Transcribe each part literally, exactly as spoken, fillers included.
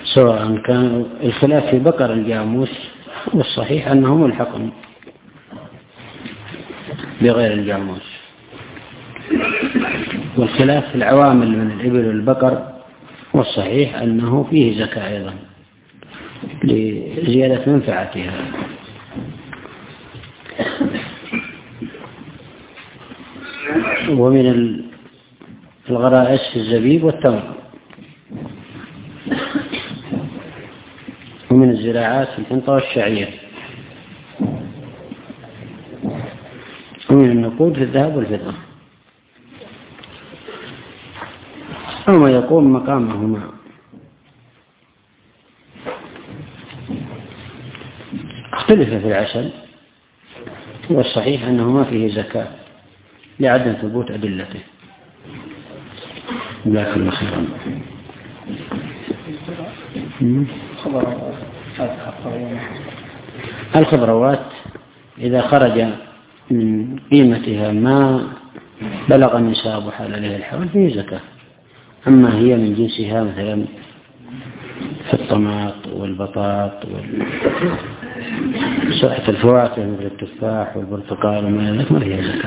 سواء كان الخلاف في بقر الجاموس، والصحيح أنه ملحق بغير الجاموس، والخلاف في العوامل من الإبل والبقر، والصحيح أنه فيه زكاة أيضا لزيادة منفعتها. ومن الغرائز في الزبيب والتمر، ومن الزراعات في الحنطة والشعير، ومن النقود في الذهب والفضة، أو ما يقوم مقامهما. اختلف في العسل، والصحيح أنه ما فيه زكاة لعدم ثبوت أدلته، لكن خيرا. الخضروات إذا خرج من قيمتها ما بلغ النصاب وحال عليه الحول فيه زكاة. أما هي من جنسها مثلا في الطماط والبطاط وسائر الفواكه مثل التفاح والبرتقال وما ذلك ما فيها زكاة.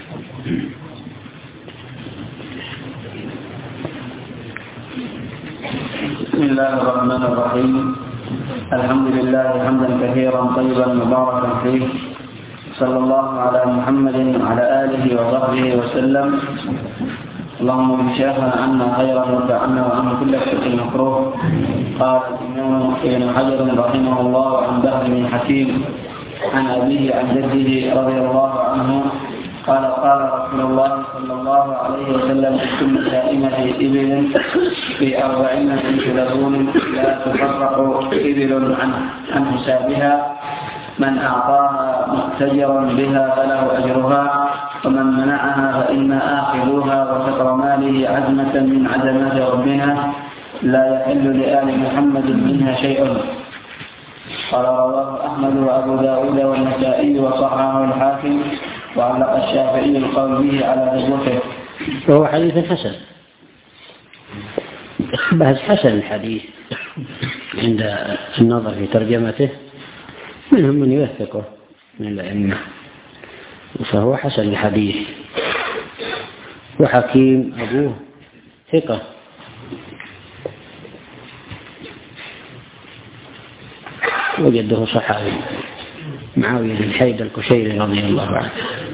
بسم الله الرحمن الرحيم. الحمد لله حمدا كثيرا طيبا مباركا فيه، صلى الله على محمد وعلى آله وصحبه وسلم. اللهم شافنا عنا خيرا وارفعنا وعن كل شيء مكروه. قال الإمام ابن حجر رحمه الله عن بهر بن حكيم عن أبيه عن جده رضي الله عنه قال قال رسول الله صلى الله عليه وسلم في كل سائمة إبل في أربعين بنت لبون لا تفرق إبل عن عن حسابها، من أعطاها مؤتجرا بها فله أجرها، ومن منعها فإنا آخذوها، وشطر ماله عزمة من عزمات ربنا لا يحل لآل محمد منها شيء. قال رواه أحمد وأبو داود والنسائي وصححه الحاكم، وعلق الشافعي القول به على ثبوته. وهو حديث حسن، بس حسن الحديث عند النظر في ترجمته، منهم من يوثقه من الأئمة، فهو حسن الحديث. وحكيم أبوه ثقة، وجده صحابي معاوية بن حيدر الكشيري رضي الله عنه.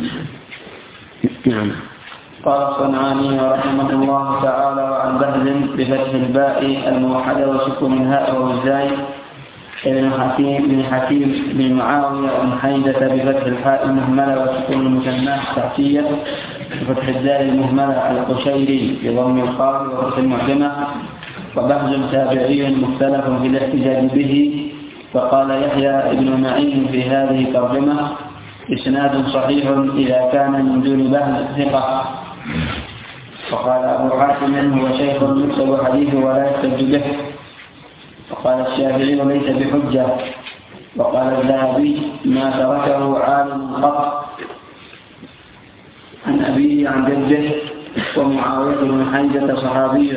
نعم. قال الصنعاني رحمه الله تعالى وعن بهز بفتح الباء الموحدة وسكون الهاء والزاي ابن حكيم بن حكيم بن معاوية بن حيدة بفتح الحاء المهملة وسكون المثنى التحتية بفتح الدال المهملة القشيري بضم القاف وفتح المعجمة. وبهز تابعي مختلف في الاحتجاج به. فقال يحيى ابن معين في هذه الترجمة إسناد صحيح إذا كان من دون بهز ثقة. وقال أبو حاتم هو شيخ يكتب حديثه ولا يحتج به. وقال الشافعي ليس بحجة. وقال الذهبي ما تركه عالم قط عن أبيه عن جده. ومعاوية بن حيدة صحابي.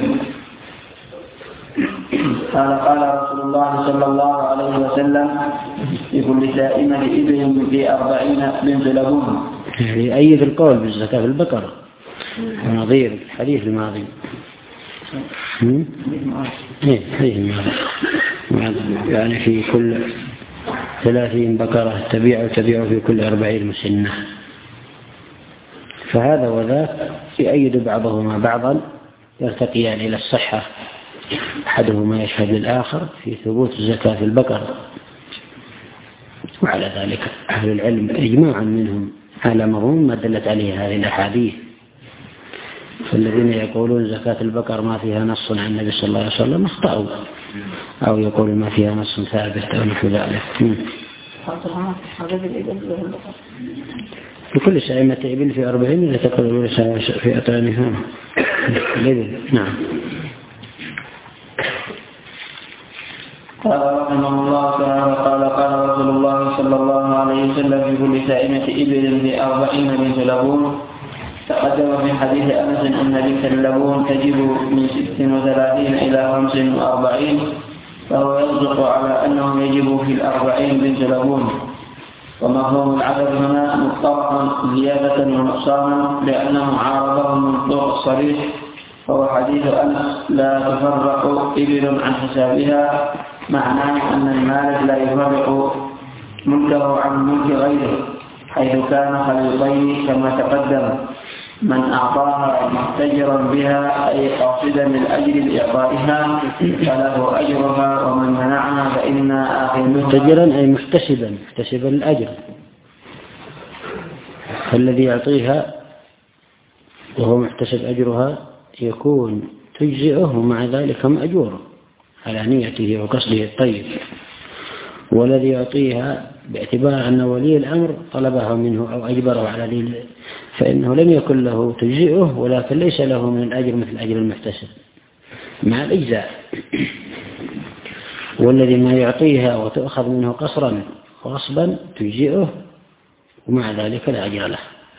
قال قال رسول الله صلى الله عليه وسلم في كل سائمة إبل في أربعين بنت لبون. يؤيد القول بالزكاة في البقر نظير الحديث الماضي. ايه حديث الماضي يعني في كل ثلاثين بقرة تبيع تبيع في كل أربعين مسنة. فهذا وذاك يؤيد بعضهما بعضا، يرتقيان إلى الصحة، أحدهما يشهد للآخر في ثبوت الزكاة في البقر. وعلى ذلك أهل العلم إجماعا منهم على مضمون ما دلت عليه هذه الأحاديث. فالذين يقولون زكاة البقر ما فيها نص عن النبي صلى الله عليه وسلم اخطأوا، أو يقولون ما فيها نص ثابت أو نحو ذلك. بكل سائمة إبل في أربعين يتقبل في أطعمها الإبل. نعم. قال رحمه الله تعالى قال قال رسول الله صلى الله عليه وسلم في كل سائمة إبل في أربعين بنت لبون. تقدم في حديث أنس أن بنت اللبون تجب من ست وثلاثين إلى خمس وأربعين، فهو يصدق على أنه يجب في الأربعين بنت لبون. ومفهوم العدد هنا مطلقا زيادة ونقصانا لأنه عارضه المنطوق الصريح، وهو حديث أنس لا تفرق إبل عن حسابها، معناه أن المالك لا يفرق ملكه عن ملك غيره حيث كان خليطين كما تقدم، من أعطاها محتجرا بها أي قاصدا للأجر بإعطائها فله أجرها، ومن منعها فإنا آخذها. محتجرا أي محتسبا محتسبا للأجر، فالذي يعطيها وهو محتسب أجرها يكون تجزئه ومع ذلك مأجور على نيته وقصده الطيب، والذي يعطيها باعتبار أن ولي الأمر طلبها منه أو أجبره على ذلك فإنه لم يكن له تجزئه، ولكن ليس له من الأجر مثل أجر المحتسب مع الإجزاء. والذي ما يعطيها وتأخذ منه قصرا وغصبا تجزئه ومع ذلك لا أجر له.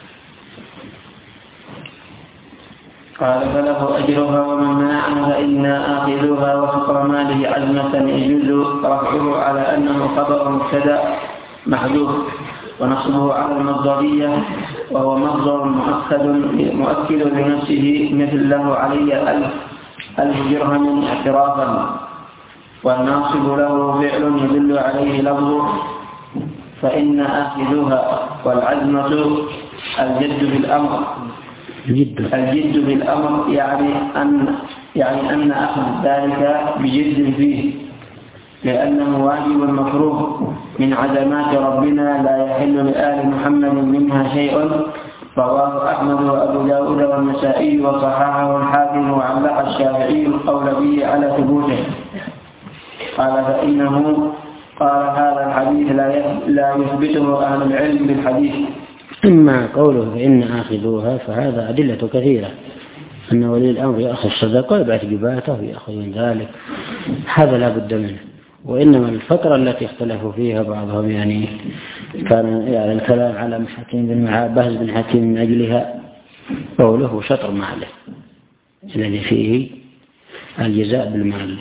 قال فله أجرها، ومن منعها فإنا آخذوها، وفقر ماله عزمة يجوز رفعه على أنه خبر مبتدأ محذوف ونصبه على المصدرية، وهو مصدر مؤكد مؤكد لنفسه مثل له علي ألف ألف درهم اعترافا، والناصب له فعل يدل عليه لفظه فإن آخذوها، والعزمة الجد بالأمر جد. الجد بالأمر يعني أن يعني أن أخذ ذلك بجد فيه، لأنه واجب مفروض من عزمات ربنا لا يحل لآل محمد منها شيء. رواه أحمد وأبو داود والنسائي وصححه الحاكم، وعلق الشافعي القول به على ثبوته. قال فإنه قال هذا الحديث لا يثبته أهل العلم بالحديث. أما قوله فإن آخذوها فهذا أدلة كثيرة، أن ولي الأمر يأخذ صدقة يبعث جباته ويأخذ من ذلك، هذا لا بد منه. وإنما الفترة التي اختلفوا فيها بعضهم يعني كان يعني الكلام على حكيم بن بهز بن حكيم من أجلها قوله شطر ماله الذي فيه الجزاء بالمال.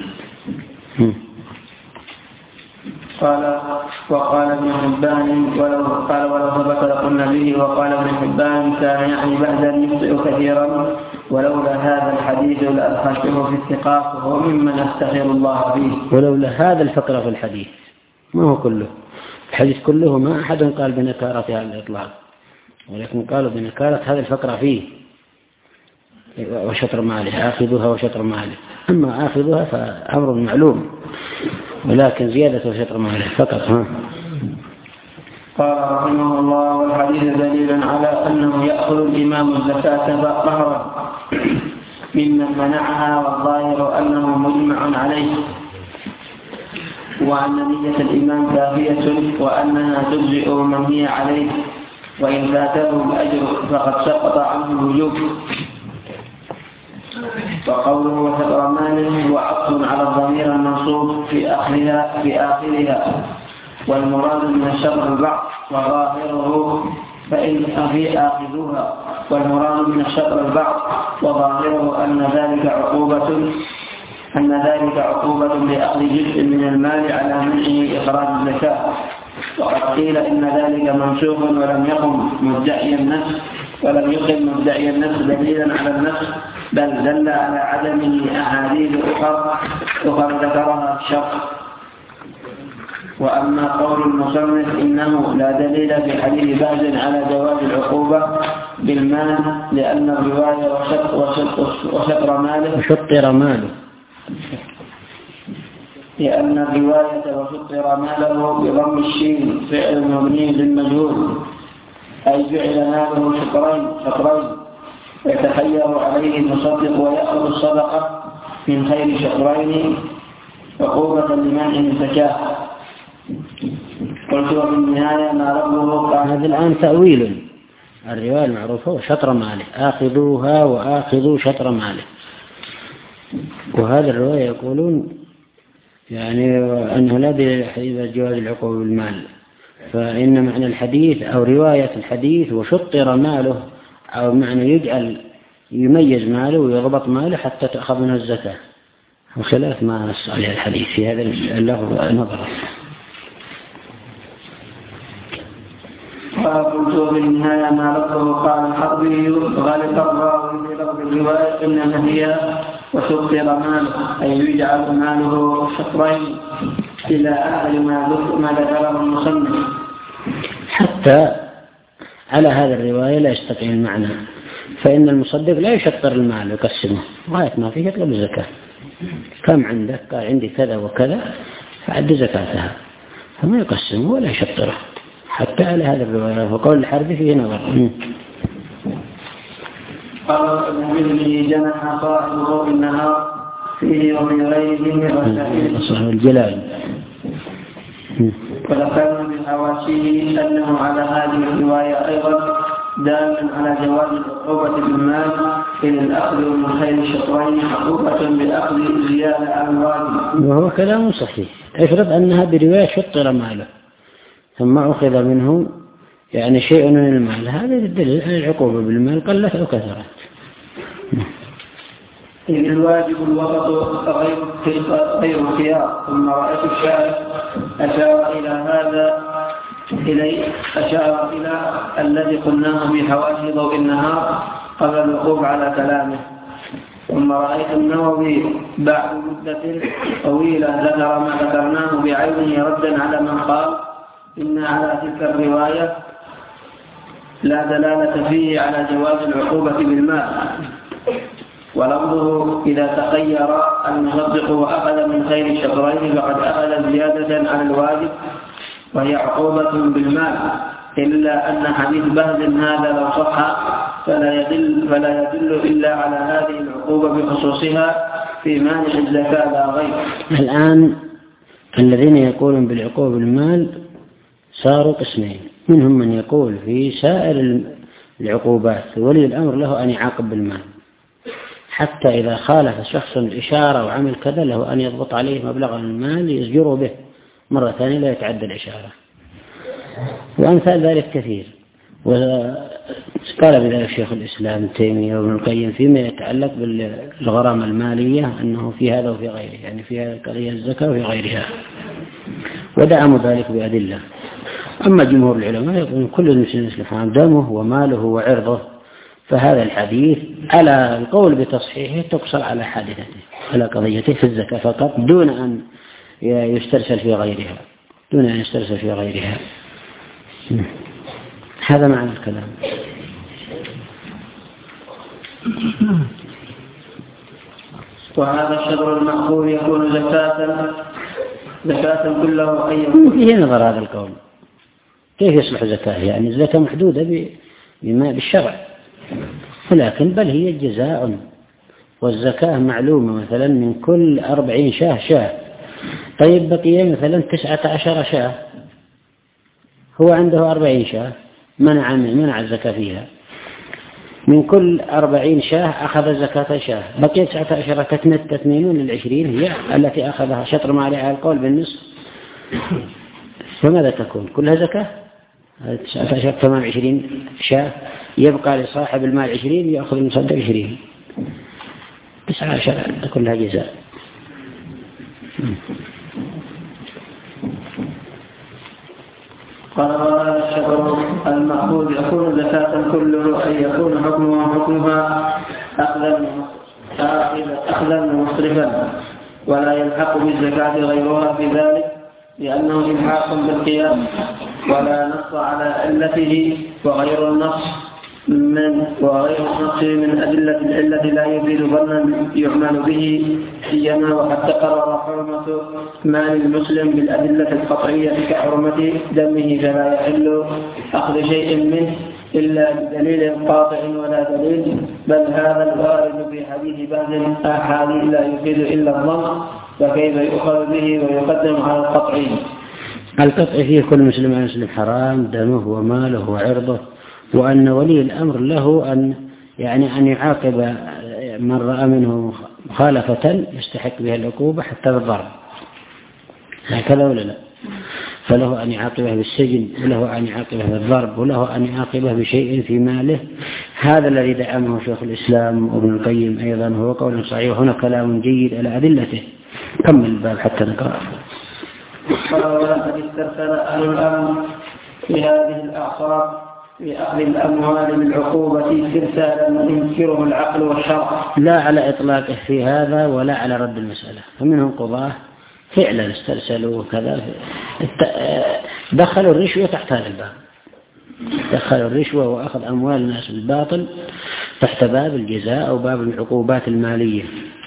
قال وقال ابن حبان ولو قال ولو ثبت لقلنا به. وقال ابن حبان كان يعني بعدا يخطئ كثيرا، ولولا هذا الحديث لأدخلته في الثقات، وهو ممن أستغفر الله فيه. ولولا هذا الفقرة في الحديث، ما هو كله الحديث كله، ما أحد قال بنكارتها على الإطلاق، ولكن قالوا بنكارة هذا الفقرة فيه وشطر ماله، آخذها وشطر ماله. أما آخذها فأمر معلوم، ولكن زيادة وشطر ماله فقط. ها. قال رحمه الله والحديث دليل على أنه يأخذ الإمام الزكاة قهرا ممن منعها، والظاهر أنه مجمع عليه، وأن نية الإمام كافية، وأنها تجزئ من هي عليه، وإن فاته الأجر فقد سقط عنه الوجوب. وقوله وشطر ماله هو عطف على الضمير المنصوب في آخرها في آخرها والمراد من الشطر البعض وظاهره فإن في آخذوها، والمراد من الشطر البعض وظاهره أن ذلك عقوبة أن ذلك عقوبة لأخذ جزء من المال على منعه إخراج الزكاة. وقد قيل إن ذلك منسوخ ولم يقم مدعي النفس ولم يقم مدعي النفس دليلا على النفس، بل دل على عدمه أحاديث أخرى أخرى ذكرها الشرع. وأما قول المصنف إنه لا دليل في حديث باز على جواز العقوبة بالمال لأن الرواية وشطر ماله وشطر ماله لأن الرواية وشطر ماله بضم الشين فعل مبني للمجهول، أي جعل ماله شطرين شطرين ويتخير عليه المصدق ويأخذ الصدقة من خير شطرين عقوبة لمنع الزكاة. قلت وفي النهاية ما ربه هذا الآن تأويل الرواية المعروفة وشطر ماله، آخذوها وآخذوا شطر ماله. وهذا الرواية يقولون يعني أنه لا دليل جواز العقوبة بالمال، فإن معنى الحديث أو رواية الحديث وشطر ماله أو معنى يجعل يميز ماله ويضبط ماله حتى تأخذ منه الزكاة، وخلاف ما نص عليه الحديث في هذا اللفظ نظر. وقلت بالنهاية ما لفظه قال الحربي غالب الراوي بلفظ الرواية إنما هي وشطر ماله أي يجعل ماله شطرين إلى آخر ما ذكره المصنف. حتى على هذا الرواية لا يستطيع المعنى، فإن المصدق لا يشطر المال ويقسمه غاية ما فيه يطلب الزكاة. كم عندك؟ قال عندي كذا وكذا فعد زكاتها، فما يقسمه ولا يشطره حتى على هذا الرواية. وقول الحربي فيه نظر. قال ابن جنح صاحبه بالنهار فيه وفي غيره من رسائل الجلال. وذكرنا من حواشيه أنه على هذه الرواية أيضا دالا على جواز العقوبة بالمال إن الأخذ من خير الشطرين عقوبة بالأخذ زيادة عن الواجب. وهو كلام صحيح. افرض أنها برواية شطر ماله ثم أخذ منه يعني شيء من المال، هذا الدليل على العقوبة بالمال قلت أو كثرت. إذ الواجب الوسط غير غير خيار. ثم رأيت الشارع أشار إلى هذا إليه أشار إلى الذي قلناه في حواشي ضوء النهار قبل الوقوف على كلامه. ثم رأيت النووي بعد مدة طويلة ذكر ما ذكرناه بعينه ردا على من قال إن على تلك الرواية لا دلالة فيه على جواز العقوبة بالمال، ولفظه إذا تخير المصدق وأخذ من خير الشطرين فقد أخذ زيادة على الواجب وهي عقوبة بالمال، إلا أن حديث بهز هذا لو صح فلا يدل, فلا يدل إلا على هذه العقوبة بخصوصها في مانع الزكاة لا غير. الآن الذين يقولون بالعقوبة بالمال صاروا قسمين، منهم من يقول في سائر العقوبات ولي الأمر له أن يعاقب بالمال، حتى إذا خالف شخص الإشارة وعمل كذا له أن يضبط عليه مبلغ المال يزجره به مرة ثانية لا يتعدى الإشارة، وأمثال ذلك كثير. وقال بذلك شيخ الإسلام تيمية وابن القيم فيما يتعلق بالغرامة المالية أنه في هذا وفي غيره، يعني في هذا القضية الزكاة وفي غيرها، ودعموا ذلك بأدلة. أما جمهور العلماء يقولون كل المسلم يسلم دمه وماله وعرضه، فهذا الحديث على القول بتصحيحه تقصر على حادثته على قضيته في الزكاة فقط دون أن يسترسل في غيرها دون أن يسترسل في غيرها. هذا معنى الكلام. وهذا الشطر المأخوذ يكون زكاة زكاة كله أي فيه نظر هذا القول كيف يصلح زكاة؟ يعني الزكاة محدودة بما بالشرع، ولكن بل هي جزاء، والزكاة معلومة مثلا من كل أربعين شاه شاه. طيب بقي مثلا تسعة عشر شاه، هو عنده أربعين شاه منع منع الزكاة فيها، من كل أربعين شاه أخذ زكاة شاه، بقي تسعة عشر تثمينون للعشرين هي التي أخذها شطر ما عليها القول بالنصف، فماذا تكون؟ كلها زكاة؟ تسعة عشر تمام عشرين شاه، يبقى لصاحب المال عشرين يأخذ المصدق عشرين، تسعة عشر كلها جزاء. قال الشطر المأخوذ يكون زكاة كله أن يكون حكمها حكمها أخذا مصرفا، ولا يلحق بالزكاة غيرها في ذلك لأنه إلحاق بالقياس، ولا نص على علته، وغير النص من وغير النص من أدلة العلة لا يفيد ظنا يعمل به، سيما وقد تقرر حرمة مال المسلم بالأدلة القطعية كحرمة دمه، فلا يحل أخذ شيء منه إلا بدليل قاطع ولا دليل، بل هذا الوارد في حديث بعض الأحاديث لا يفيد إلا الظن، فكيف يؤخذ به ويقدم على القطعي؟ القطع فيه كل مسلم عن مسلم حرام دمه وماله وعرضه، وأن ولي الأمر له أن يعني أن يعاقب من رأى منه مخالفة يستحق بها العقوبة حتى بالضرب، هكذا ولا لا؟ فله أن يعاقبه بالسجن، وله أن يعاقبه بالضرب، وله أن يعاقبه بشيء في ماله هذا الذي دعمه شيخ الإسلام وابن القيم أيضا هو قول صحيح، وهنا كلام جيد على أدلته. كمل الباب حتى نقرأ. قال ولقد استرسل أهل الأمر في هذه الأعصار في أخذ الأموال بالعقوبة استرسالا ينكره العقل والشرع، لا على إطلاقه في هذا ولا على رد المسألة. فمنهم قضاة فعلا استرسلوا وكذا، دخلوا الرشوة تحت هذا الباب، دخلوا الرشوة وأخذ أموال الناس بالباطل تحت باب الجزاء أو باب العقوبات المالية،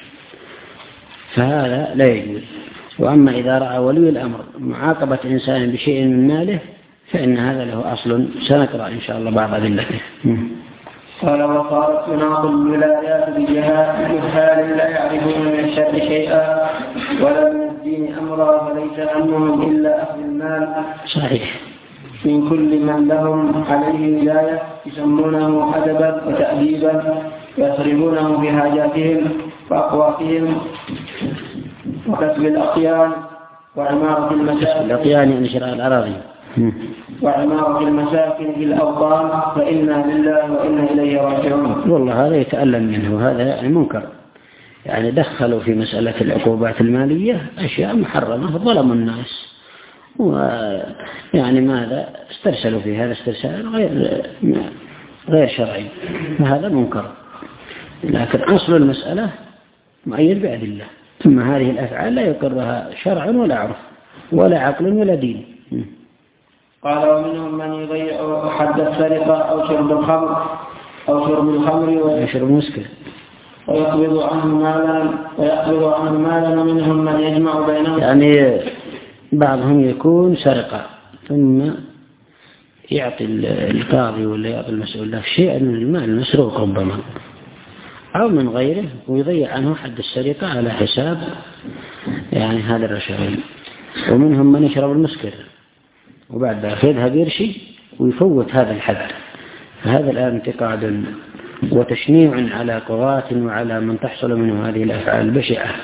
فهذا لا يجوز. وأما إذا رأى ولي الأمر معاقبة إنسان بشيء من ماله فإن هذا له أصل، سنقرأ إن شاء الله بعض أدلته. قال وصارت تناقض الولايات بجهال لا يعرفون من الشر شيئا ولا من الدين أمرا، فليس همهم إلا أخذ المال صحيح من كل من لهم عليه ولاية، يسمونه أدبا وتأديبا، يصرفونه في حاجاتهم وأقواتهم وكسب الأقيان وعمارة المساكن الأقيان يعني شراء الأراضي وعمارة المساكن في الأوطان، فإنا لله وإنا إليه راجعون. والله هذا يتألم منه، هذا يعني منكر، يعني دخلوا في مسألة العقوبات المالية أشياء محرمة ظلموا الناس، ويعني ماذا استرسلوا في هذا استرسال غير غير شرعي، وهذا منكر. لكن أصل المسألة مؤيد بأدلة، ثم هذه الأفعال لا يقرها شرع ولا عرف ولا عقل ولا دين. قال ومنهم من يضيع حد السرقة أو شرب الخمر أو شرب الخمر ويشرب مسكر ويقبض عنه مالا ويقبض عنه مالا، ومنهم من يجمع بينهم، يعني بعضهم يكون سرقة ثم يعطي القاضي ولا يعطي المسؤول له شيئا من المال المسروق ربما أو من غيره ويضيع عنه حد السرقة على حساب يعني هذا الرشوي. ومنهم من يشرب المسكر وبعد ذلك يذهب يرشي ويفوت هذا الحد، فهذا الآن انتقاد وتشنيع على قضاة وعلى من تحصل منه هذه الأفعال البشعة.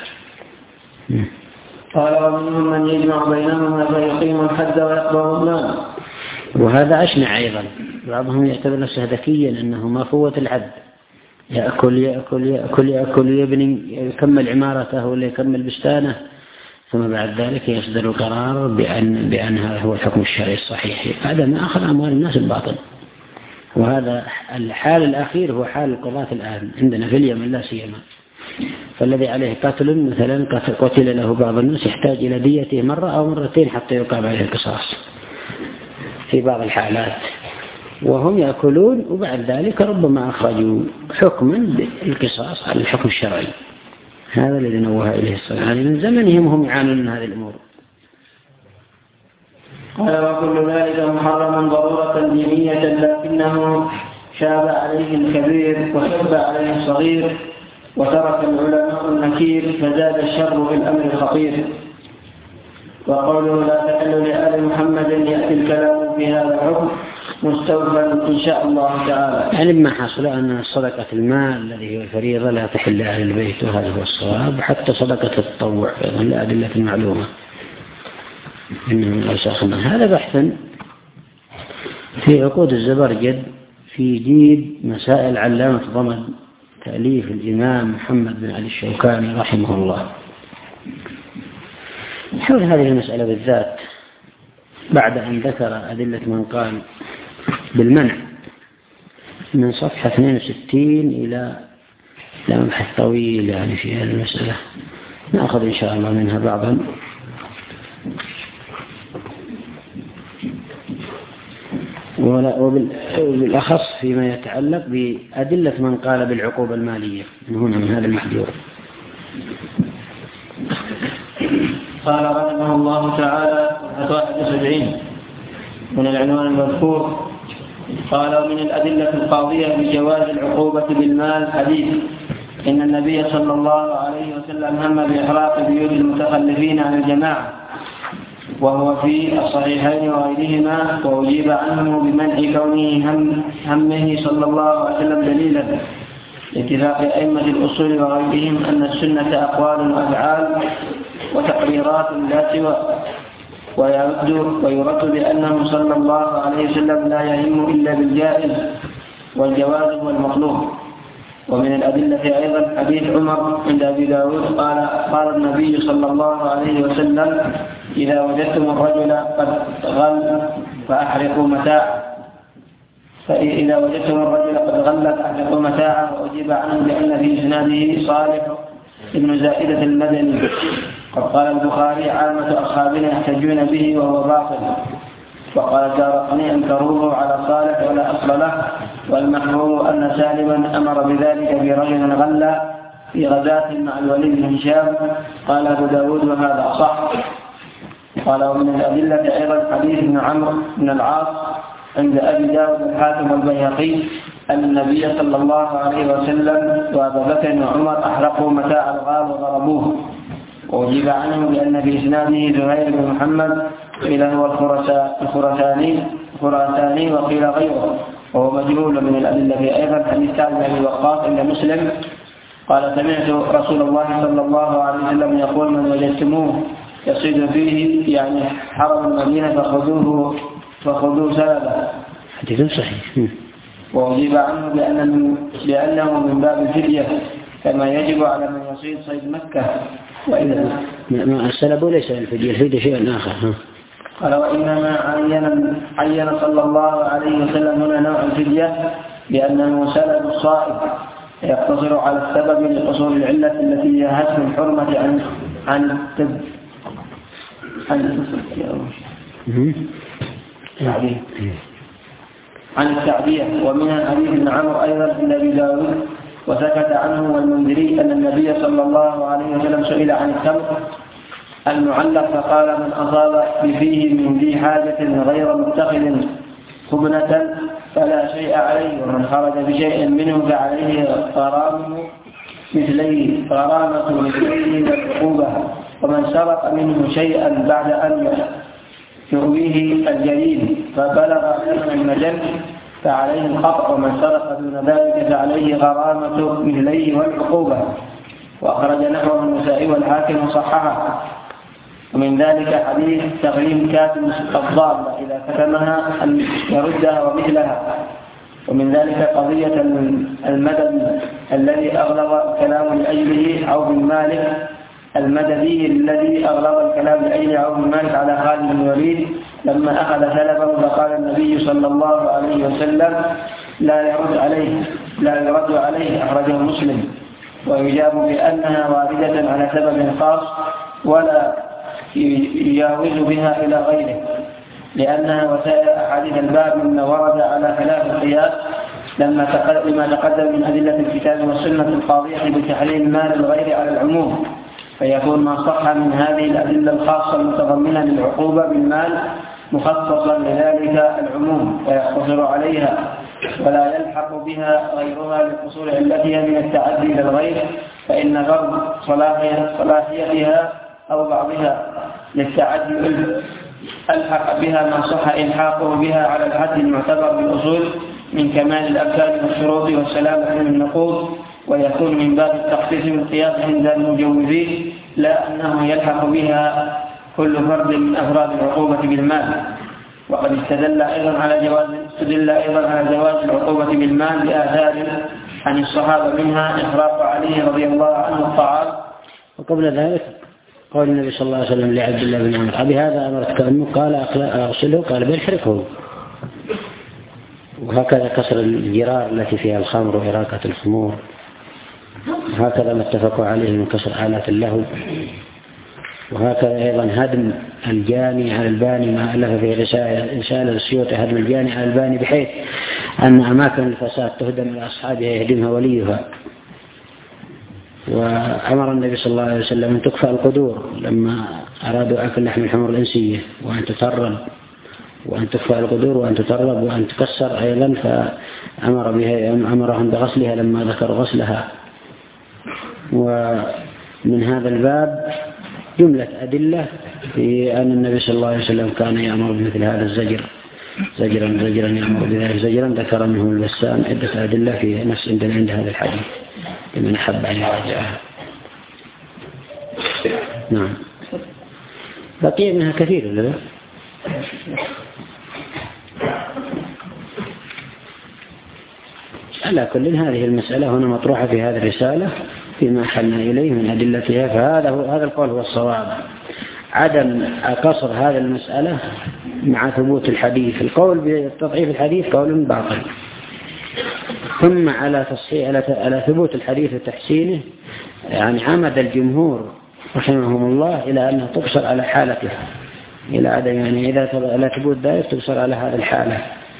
قال ومنهم من يجمع بينهما فيقيم الحد ويقبض المال، وهذا أشنع أيضا. بعضهم يعتبر نفسه ذكيا أنه ما فوت الحد، يأكل يأكل يأكل يأكل يبني يكمل عمارته ولا يكمل بستانه، ثم بعد ذلك يصدر القرار بأن, بأن هذا هو الحكم الشرعي الصحيح، هذا ما أخذ أموال الناس الباطل. وهذا الحال الأخير هو حال القضاة الآن عندنا في اليمن لا سيما، فالذي عليه قتل مثلا قتل له بعض الناس يحتاج إلى ديته مرة أو مرتين حتى يقام عليه القصاص في بعض الحالات، وهم يأكلون وبعد ذلك ربما أخرجوا حكما بالقصاص على الحكم الشرعي. هذا الذي نوه إليه الصلاة يعني من زمنهم هم يعانون من هذه الأمور. قال وكل ذلك محرما ضرورة دينية، لكنه شاب عليه الكبير وشب عليه الصغير وترك العلماء النكير، فزاد الشر في الأمر الخطير. وقوله لا تحل لآل محمد يأتي الكلام في هذا الحكم مستوفا إن شاء الله تعالى. يعني ما حصل أن صدقة المال الذي هو الفريضة لا تحل لأهل البيت، وهذا هو الصواب، حتى صدقة التطوع أيضا لأدلة معلومة إنه من أوساخ المال. هذا بحث في عقود الزبرجد في جيد مسائل علامة ضمن تأليف الإمام محمد بن علي الشوكاني رحمه الله حول هذه المسألة بالذات، بعد أن ذكر أدلة من قال بالمنع من صفحة اثنين وستين إلى إلى مبحث طويل يعني في هذه المسألة، نأخذ إن شاء الله منها بعضا. وبالأخص فيما يتعلق بأدلة من قال بالعقوبة المالية من هنا من هذا المحذور. قال رحمه الله تعالى واحد وسبعين من العنوان المذكور. قال ومن الأدلة القاضية بجواز العقوبة بالمال حديث إن النبي صلى الله عليه وسلم هم بإحراق بيوت المتخلفين عن الجماعة، وهو في الصحيحين وغيرهما، وأجيب عنه بمنع كونه هم همه صلى الله عليه وسلم دليلا لاتفاق أئمة الأصول وغيرهم أن السنة أقوال وأفعال وتقريرات لا سوى، ويرد ويرد بأنه صلى الله عليه وسلم لا يهم إلا بالجائز، والجواز هو المطلوب. ومن الأدلة أيضا حديث عمر عند أبي داود قال قال النبي صلى الله عليه وسلم: إذا وجدتم الرجل قد غل فأحرقوا متاعه فإذا وجدتم الرجل قد غل فأحرقوا متاعه. وأجيب عنه بأن في إسناده صالح ابن زائدة المدني. قد قال البخاري: عامة أصحابنا يحتجون به وهو باطل. وقال الدارقطني: أنكروه على صالح ولا أصل له. والمحفوظ أن سالما أمر بذلك برجل غلى في غزاة مع الوليد بن هشام. قال أبو داود: وهذا صح. قال: ومن الأدلة أيضا حديث ابن عمرو بن العاص عند أبي داود الحاكم والبيهقي أن النبي صلى الله عليه وسلم وأبا بكر وعمر أحرقوا متاع الغال وضربوه. وأجيب عنه بأن في إسناده زهير بن محمد قيل هو الخراساني الخراساني وقيل غيره وهو مجهول. من الأدلة أيضا حديث سعد بن أبي وقاص عند مسلم قال: سمعت رسول الله صلى الله عليه وسلم يقول: من وجدتموه يصيد فيه يعني حرم المدينة فخذوه فخذوه سلبا. حديث صحيح. وأجيب عنه بأن بأنه من باب الفدية كما يجب على من يصيد صيد مكة. وإذا ما السلب ليس الفدية، الفدية شيء آخر. قال: وإنما عين عين صلى الله عليه وسلم هنا نوع الفدية لأنه سلب الصائد يقتصر على السبب لحصول العلة التي هي هتم الحرمة عن عن التب عن التعدية عن التعدية. ومن حديث ابن عمرو أيضا عند أبي داود وسكت عنه والمنذري أن النبي صلى الله عليه وسلم سئل عن التمر المعلق فقال: من أصاب بفيه من ذي حاجة غير متخذ خبنة فلا شيء عليه، ومن خرج بشيء منه فعليه غرامه مثليه غرامة مثليه والعقوبة. ومن سرق منه شيئا بعد أن يؤويه الجليل فبلغ ثمن المجل فعليه الخطأ، ومن سرق دون ذلك فعليه غرامة مثليه والعقوبة. وأخرج نحوه النسائي والحاكم وصححه. ومن ذلك حديث تغريم كاتب الضالة إذا كتمها أن يردها ومثلها. ومن ذلك قضية المدد الذي أغلظ الكلام لأجله عوف بن مالك المددي الذي أغلظ الكلام لأجله عوف بن مالك على خالد بن الوليد لما أخذ سلبه فقال النبي صلى الله عليه وسلم: لا يرد عليه لا يرد عليه. أخرجه مسلم. ويجاب بأنها واردة على سبب خاص ولا يجاوز بها إلى غيره، لأنها وسائل أحاديث الباب مما ورد على خلاف القياس لما تقدم من أدلة الكتاب والسنة القاضية بتحليل مال الغير على العموم، فيكون ما صح من هذه الأدلة الخاصة المتضمنة للعقوبة بالمال مخصصا لذلك العموم ويقتصر عليها ولا يلحق بها غيرها لحصول علتها من التعدي إلى الغير، فإن غرض صلاحيتها أو بعضها للتعدي ألحق بها ما صح إلحاقه بها على الحد المعتبر بالأصول من كمال الأركان والشروط والسلامة من النقوض، ويكون من باب التخصيص بالقياس عند المجوزين، لا أنه يلحق بها كل فرد من أفراد العقوبة بالمال. وقد استدل أيضا على جواز استدل أيضا على جواز العقوبة بالمال بآثار عن الصحابة منها إحراق علي رضي الله عنه الطعام. وقبل ذلك قال النبي صلى الله عليه وسلم لعبد الله بن عمر: بهذا أمرتك أمك؟ قال: أغسله. قال: بل احرقه. وهكذا كسر الجرار التي فيها الخمر وإراقة الخمور، وهكذا ما اتفقوا عليه من كسر آلات اللهو، وهكذا أيضا هدم الجاني على الباني ما ألف في رسالة السيوطي: هدم الجاني على الباني، بحيث أن أماكن الفساد تهدم إلى أصحابها يهدمها وليها. وأمر النبي صلى الله عليه وسلم أن تكفى القدور لما أرادوا أكل لحم الحمر الإنسية، وأن تترب وأن تكفى القدور وأن تترب وأن تكسر أيضا، فأمر بها أمرهم بغسلها لما ذكر غسلها. ومن هذا الباب جملة أدلة في أن النبي صلى الله عليه وسلم كان يأمر بمثل هذا الزجر زجرا زجرا يأمر بذلك زجرا. ذكر منه البسام عدة أدلة في نفس عند عند هذا الحديث لمن أحب أن يراجعها. نعم. بقي منها كثير ولا لا؟ على كل هذه المسألة هنا مطروحة في هذه الرسالة فيما حلنا إليه من أدلتها، فهذا هو هذا القول هو الصواب، عدم قصر هذه المسألة مع ثبوت الحديث. القول بتضعيف الحديث قول باطل. ثم على تصحيح على ثبوت الحديث وتحسينه يعني عمد الجمهور رحمهم الله إلى أنها تقصر على حالته، إلى عدم يعني إذا لا ثبوت ذلك تقصر على هذه الحالة،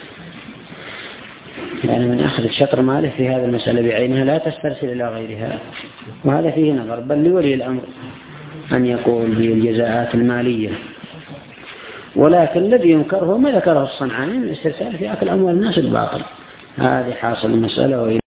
يعني من أخذ الشطر ماله في هذه المسألة بعينها لا تسترسل إلى غيرها. وهذا فيه نظر، بل لولي الأمر أن يقول بالجزاءات المالية. ولكن الذي ينكره ما ذكره الصنعاني من الاسترسال في أكل أموال الناس الباطل. هذه حاصل المسألة. وإلى